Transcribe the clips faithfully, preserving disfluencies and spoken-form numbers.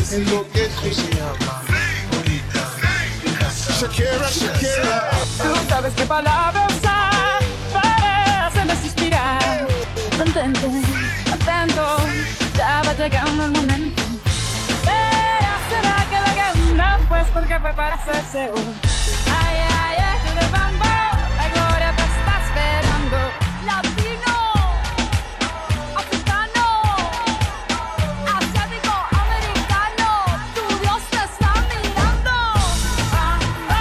Shakira, Shakira. Tú sabes qué palabra usar para hacerme suspirar. Contento, contento, ya va llegando el momento. Pero será que la gana, pues porque fue para hacerse un. Ay, ay, ay, tú de bambo, la gloria te está esperando. Latino, africano, asiático, americano, tu Dios te está mirando. Ah, ah,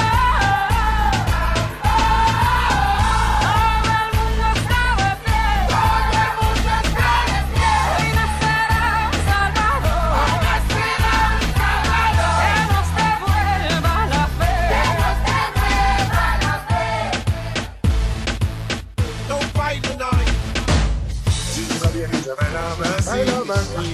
ah, todo el mundo está de pie, todo el mundo está de pie. Hoy nacerá un Salvador, hoy nacerá un Salvador. Que nos devuelva la fe, que nos devuelva la fe. Don't fight tonight. Baila más y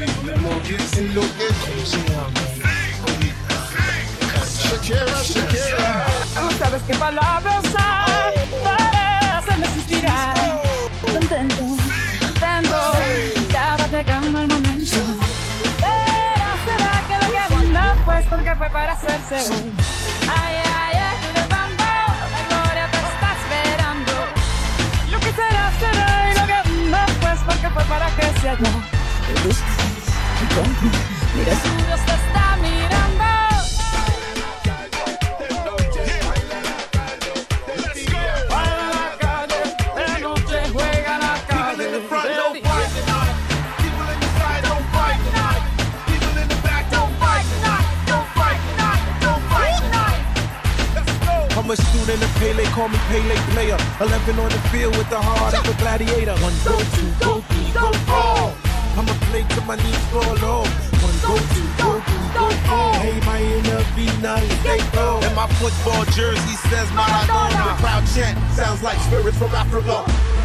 Shakira, Shakira. Tú sabes qué palabra usar para hacerme suspirar. Contento, contento, ya va llegando el momento. Pero será que lo que abunda, pues porque fue para hacerse un. Ay, ay, ay, tú de bambo, la gloria te está esperando. Lo que será, será, y lo que abunda, pues porque fue para que se haya. Te buscas, te compro, mira si Dios te está mirando. Baila la calle, de noche juega la calle. People in the front, don't fight tonight. People in the side, don't fight tonight. People in the back, don't fight tonight. Don't fight tonight. Don't fight tonight. Let's go. I'm a student of Pele, call me Pele player. Eleven on the field with the heart of a gladiator. One, go, two, go, three, go, four. I'ma play till my knees fall off. One, go, two, go, three, go, four. Hey, my inner V nine, stay low. And my football jersey says Maradona. The crowd chant sounds like spirits from Africa.